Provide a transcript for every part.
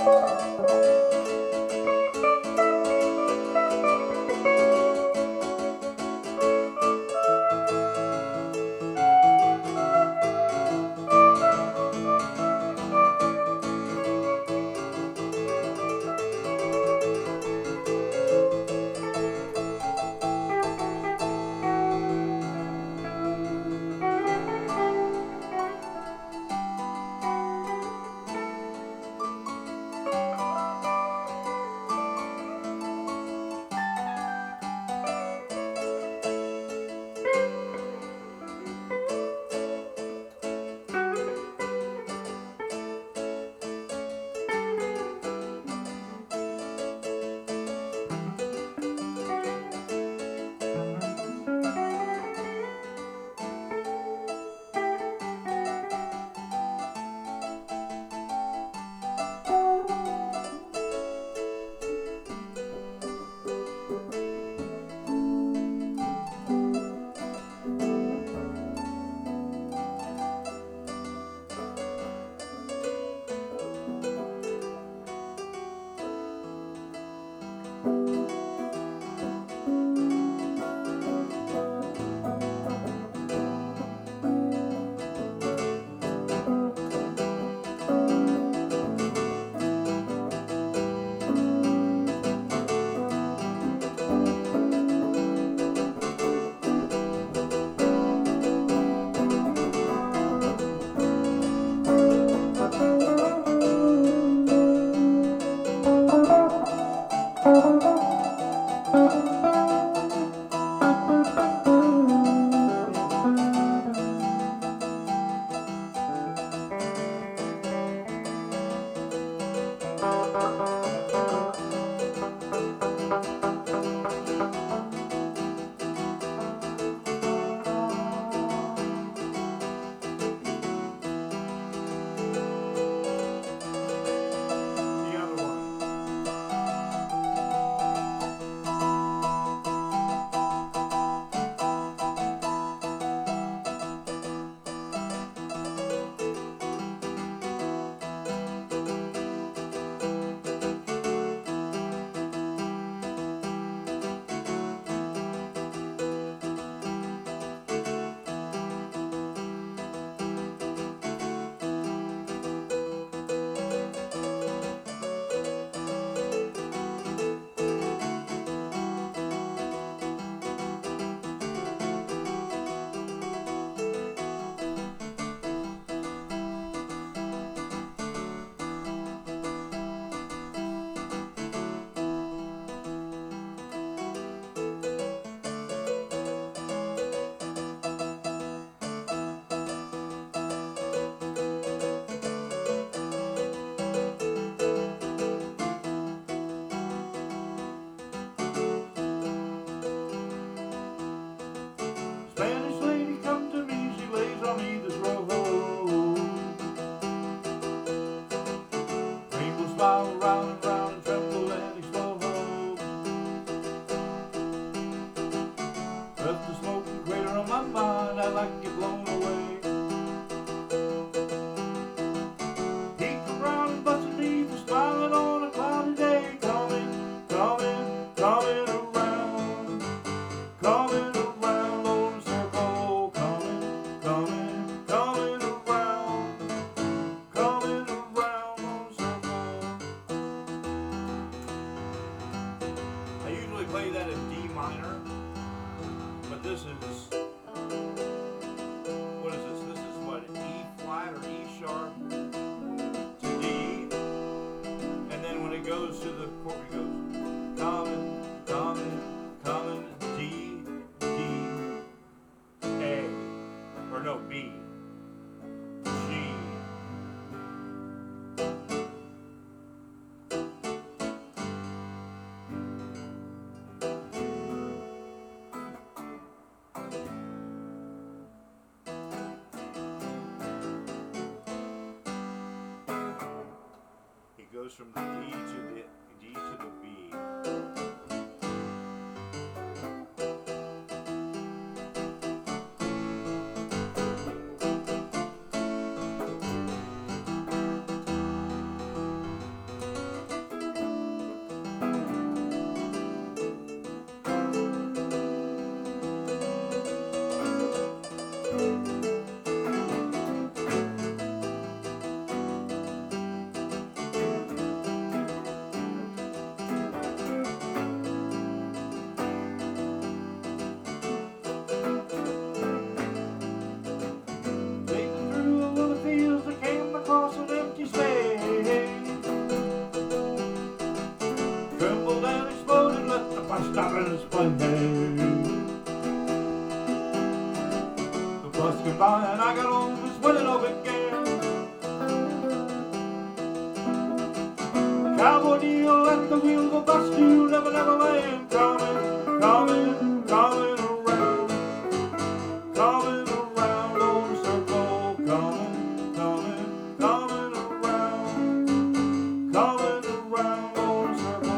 Goes from the D to the B. stopping his plane. The bus came by and I got on this when it all began. Cowboy Neil at the wheel of a bus you never, never land. Coming, coming, coming around. Coming around on a circle. Coming, coming, coming around. Coming around on a circle.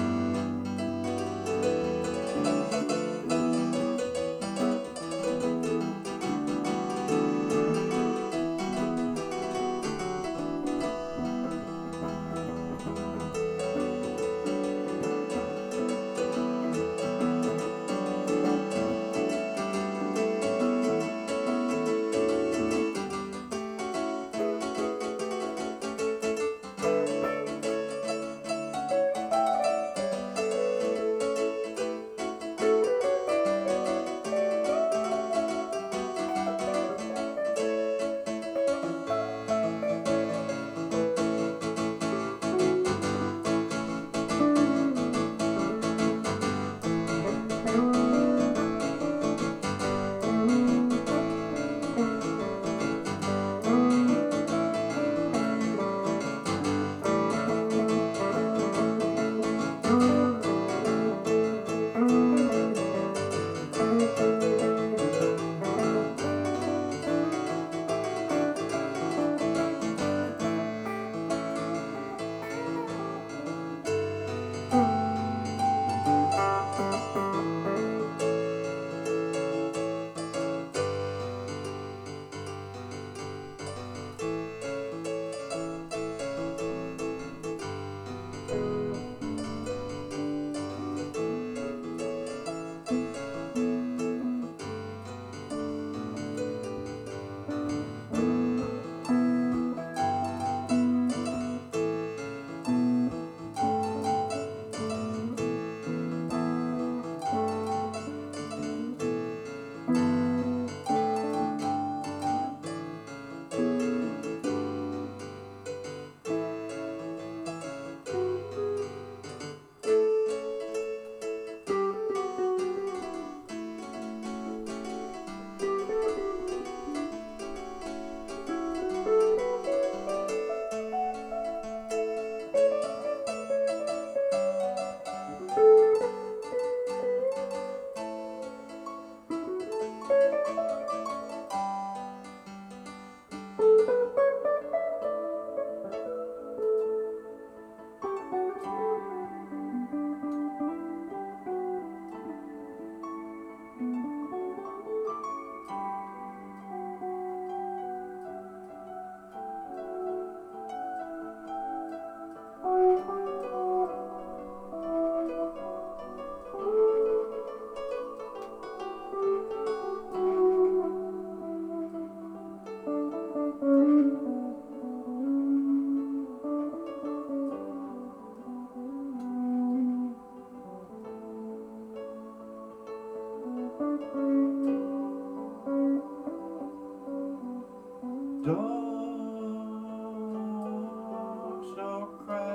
Dogs are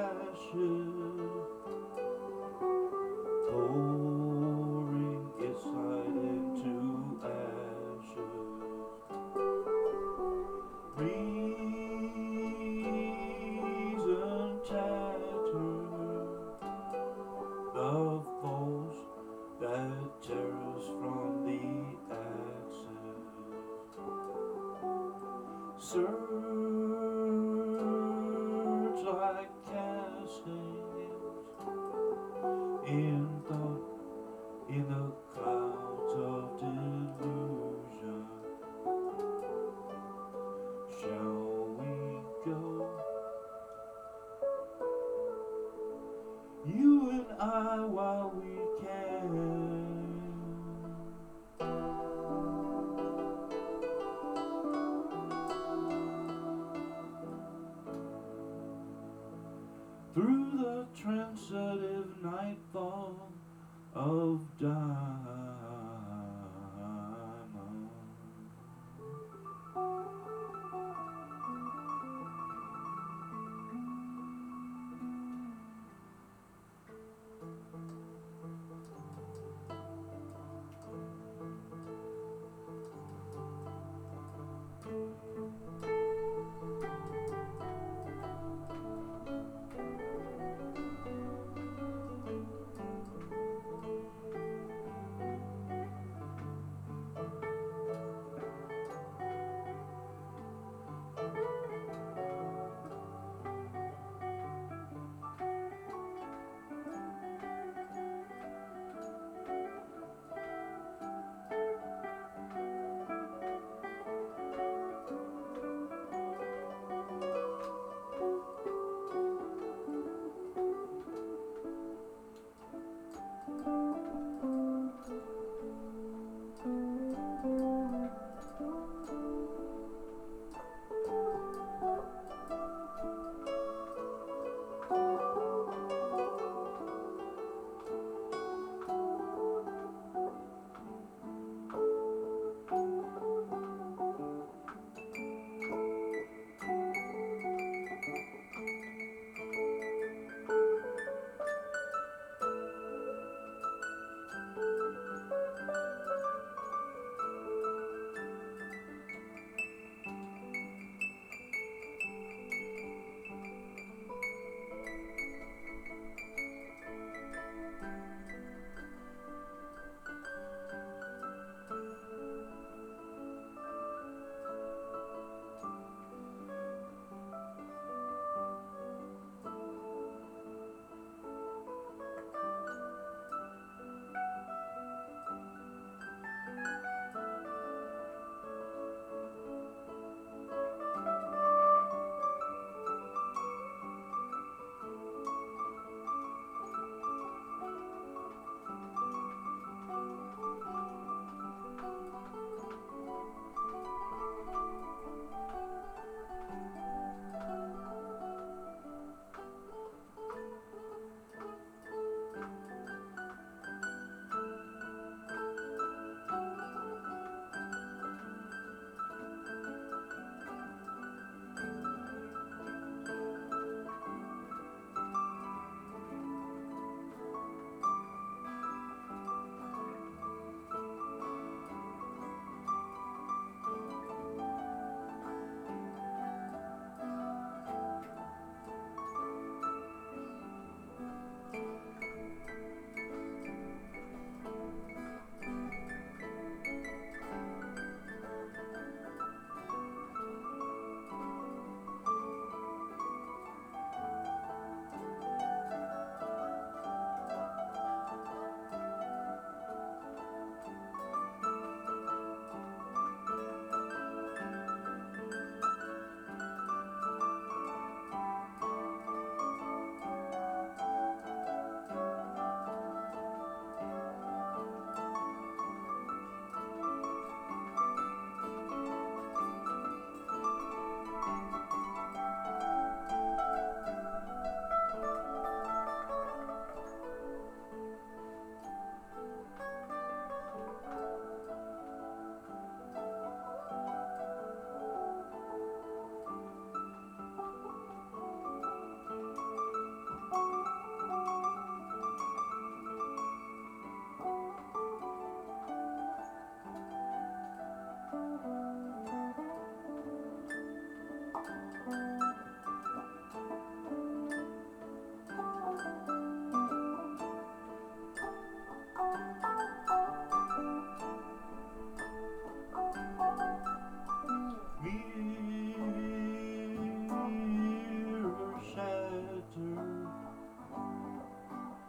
crashing, pouring its side into ashes. Reason chatter, the force that tears from the axis. Surge like castings in the clouds of delusion. Shall we go? You and I while we can. Through the transitive nightfall of diamond.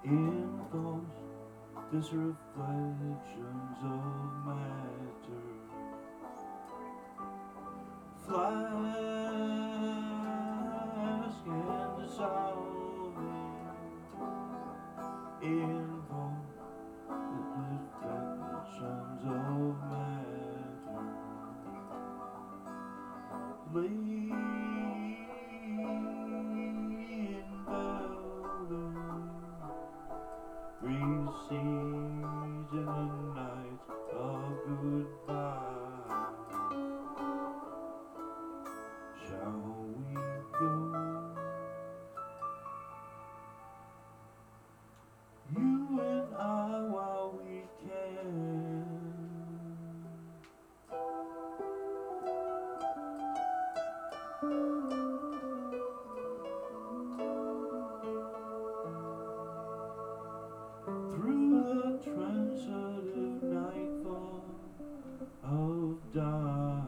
in thoughts, this reflections of matter. Flask and dissolving in thought, reflections of matter. Laying velvet recedes in the night of goodbye. Shall we go? You and I while we can. Through the transitive nightfall of diamond.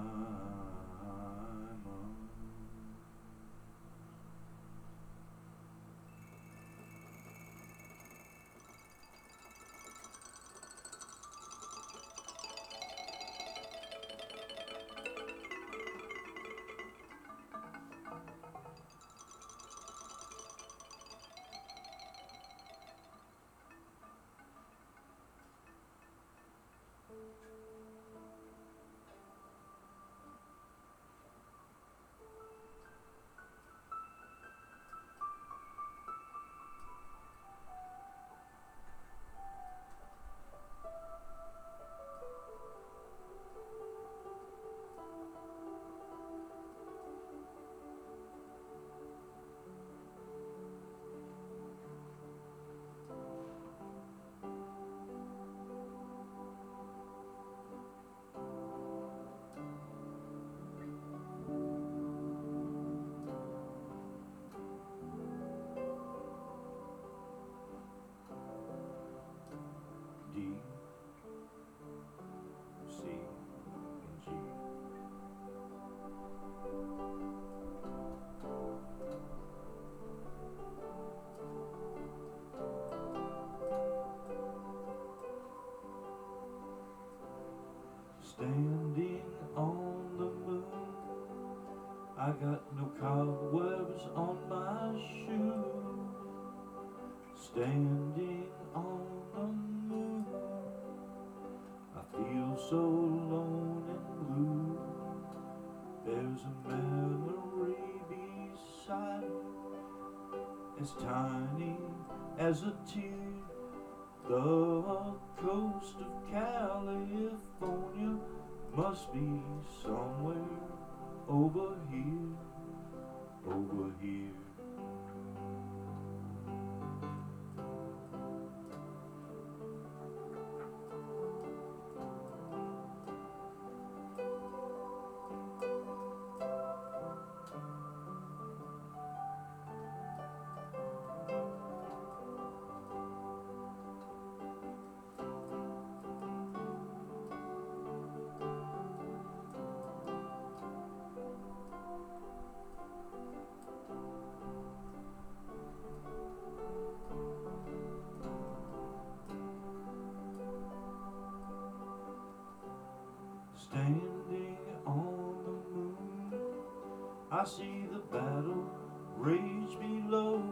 D, C, and G. Standing on the moon, I got no cobwebs on my shoes. Standing on the moon, I feel so alone and blue. There's a memory beside me, as tiny as a tear. The coast of California must be somewhere over here, over here. Standing on the moon, I see the battle rage below.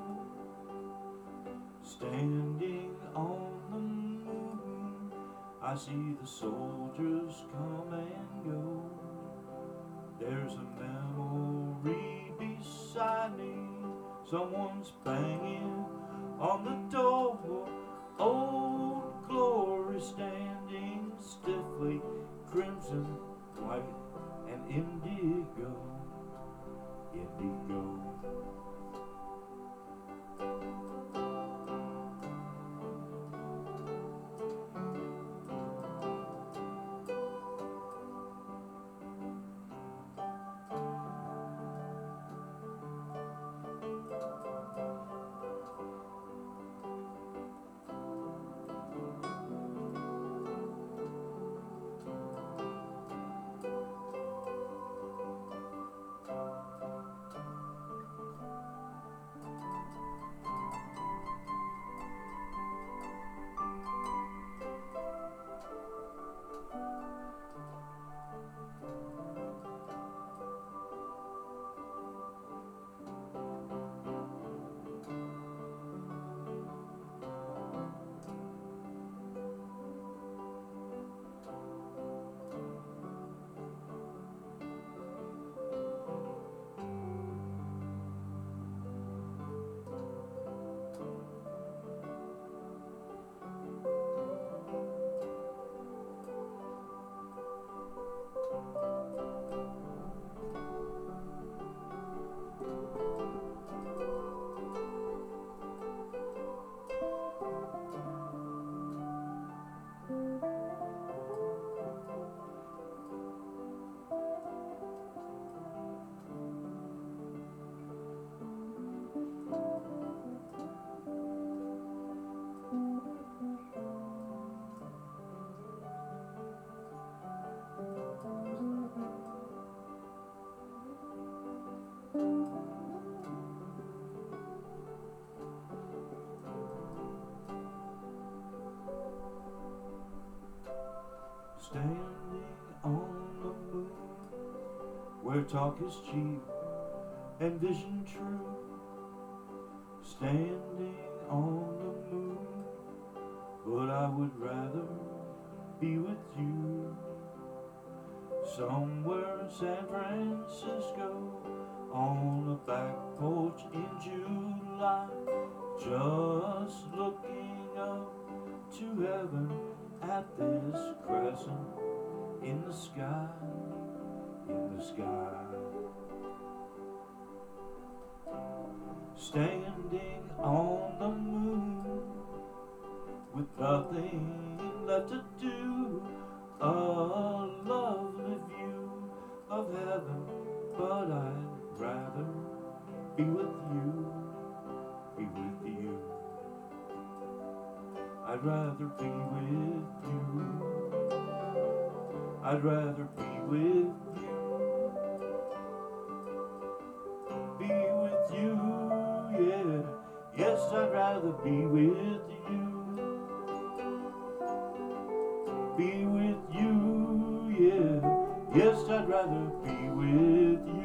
Standing on the moon, I see the soldiers come and go. There's a memory beside me, someone's banging on the door. Old glory standing stiffly, crimson, white, and indigo, indigo. Standing on the moon, where talk is cheap and vision true. Standing on the moon, but I would rather be with you. Somewhere in San Francisco, on a back porch in July, just looking up to heaven at this crescent in the sky, in the sky. Standing on the moon with nothing left to do, a lovely view of heaven, but I'd rather be with you, be with you. I'd rather be with you. I'd rather be with you. Be with you, yeah. Yes, I'd rather be with you. Be with you, yeah. Yes, I'd rather be with you.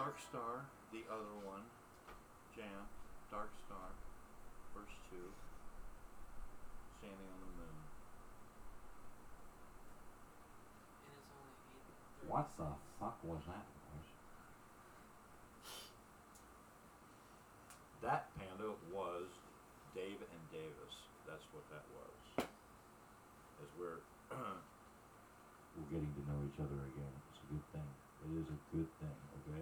Dark Star, the other one. Jam, Dark Star, first two. Standing on the moon. And it's only 8:30. What the fuck was that noise? That, Panda, was Dave and Davis. That's what that was. As we're We're getting to know each other again. It's a good thing. It is a good thing, okay?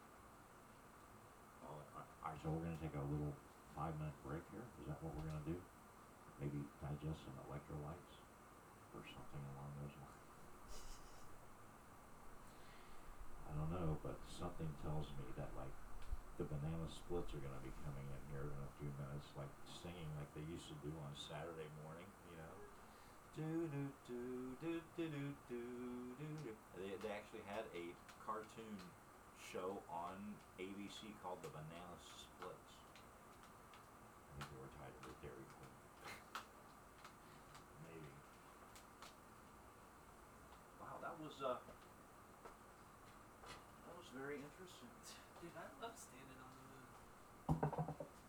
Alright, so we're gonna take a little 5-minute break here. Is that what we're gonna do? Maybe digest some electrolytes or something along those lines. I don't know, but something tells me that like the banana splits are gonna be coming in here in a few minutes, like singing like they used to do on Saturday morning, you know. Do do do do do do do do. They actually had a cartoon show on ABC called The Banana Splits. I think they were titled with Dairy Queen. Maybe. Wow, that was very interesting. Dude, I love standing on the moon.